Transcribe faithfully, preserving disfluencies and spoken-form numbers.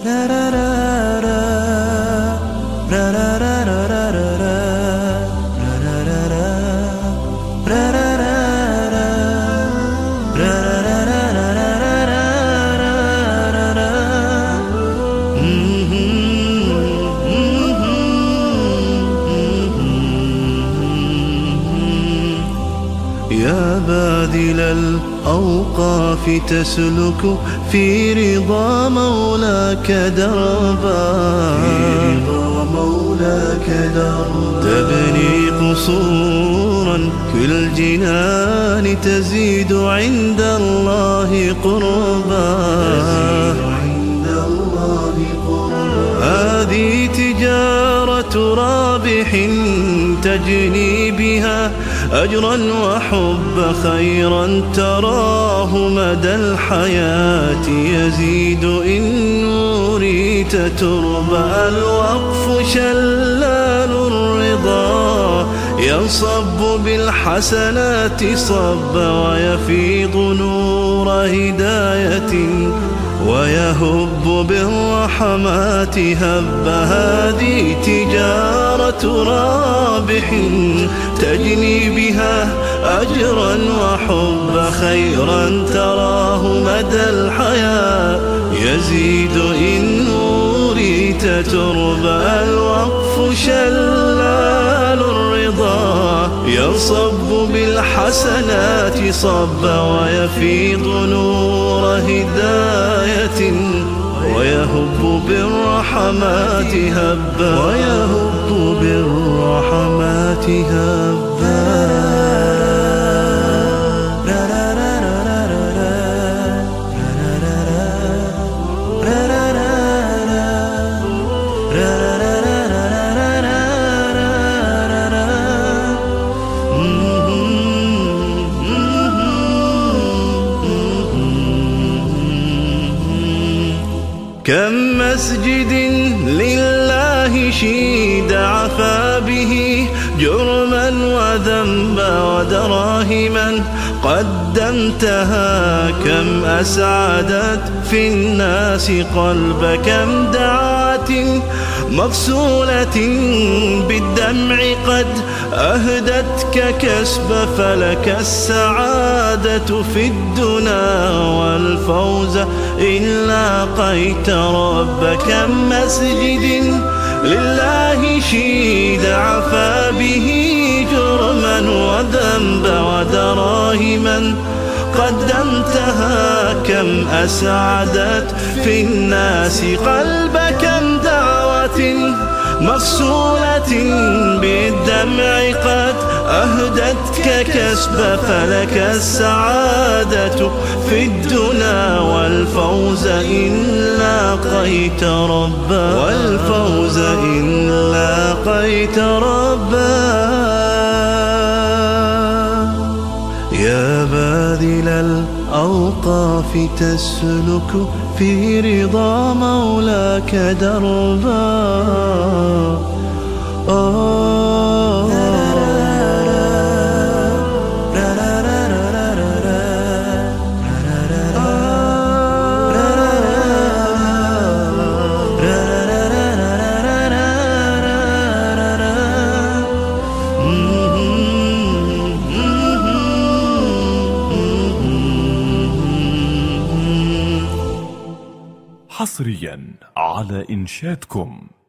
يا باذل الأوقاف تسلك في رضا مولاك دربا، تبني قصورا في الجنان تزيد عند الله قربا. هذه تجارة رابح تجني بها أجرا وحب خيرا تراه مدى الحياة يزيد إن أريت تربى. الوقف شلال الرضا ينصب بالحسنات صب، ويفيض نور هداية ويهب بالرحمات هب. هذه تجارة رابح تجني بها أجرا وحب خيرا تراه مدى الحياة يزيد إن أريت تربى. الوقف شلال الرضا ينصب بالحسنات صب، ويفيض نور هداية ويهب بالرحمات هب، ويهب بالرحمات هبا. كم مسجد لله شيد عفا به جرما وذنبا ودراهما قدمتها. كم أسعدت في الناس قلب، كم دعوة مغسولة بالدمع قد أهدتك كسب. فلك السعادة في الدنا والفوز إن لاقيت رب. كم مسجد لله شيد عفا به جرما وذنبا ودراهما قدمتها. كم أسعدت في الناس قلب، كم دعوة مغسولة بالدمع قد أهدتك كسب. فلك السعادة في الدنا والفوز إن لاقيت ربا، والفوز إن لاقيت ربا. يا باذل الأوقاف تسلك في رضا مولاك دربا. حصريا على إنشادكم.